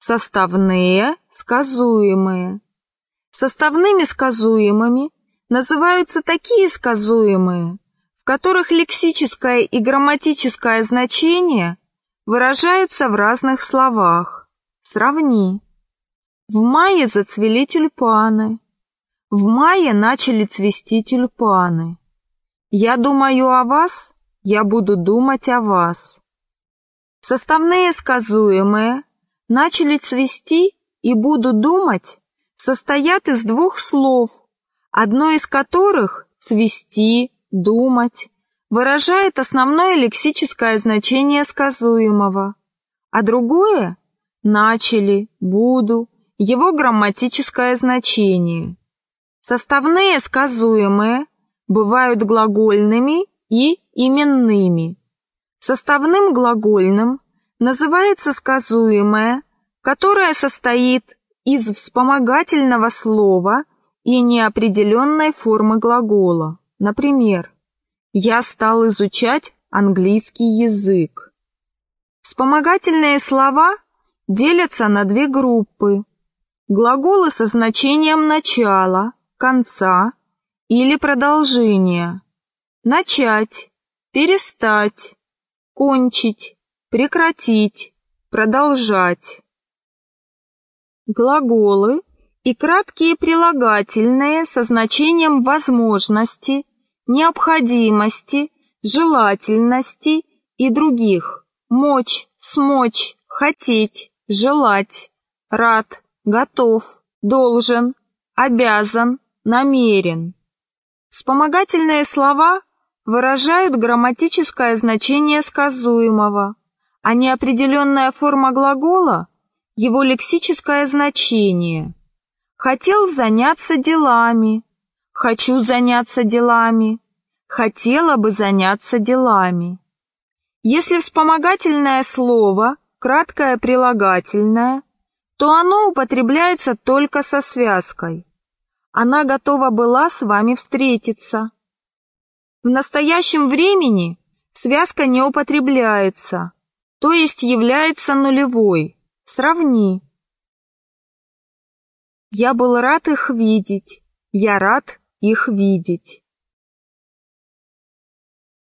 Составные сказуемые. Составными сказуемыми называются такие сказуемые, в которых лексическое и грамматическое значение выражаются в разных словах. Сравни. В мае зацвели тюльпаны. В мае начали цвести тюльпаны. Я думаю о вас, я буду думать о вас. Составные сказуемые начали цвести и буду думать состоят из двух слов, одно из которых цвести, думать выражает основное лексическое значение сказуемого, а другое начали, буду его грамматическое значение. Составные сказуемые бывают глагольными и именными. Составным глагольным называется сказуемое, которое состоит из вспомогательного слова и неопределенной формы глагола. Например, «Я стал изучать английский язык». Вспомогательные слова делятся на две группы. Глаголы со значением начала, конца или продолжения. Начать, перестать, кончить, прекратить, продолжать. Глаголы и краткие прилагательные со значением возможности, необходимости, желательности и других. Мочь, смочь, хотеть, желать, рад, готов, должен, обязан, намерен. Вспомогательные слова выражают грамматическое значение сказуемого, а неопределенная форма глагола – его лексическое значение. Хотел заняться делами, хочу заняться делами, хотела бы заняться делами. Если вспомогательное слово – краткое прилагательное, то оно употребляется только со связкой. Она готова была с вами встретиться. В настоящем времени связка не употребляется, то есть является нулевой. Сравни. Я был рад их видеть, я рад их видеть.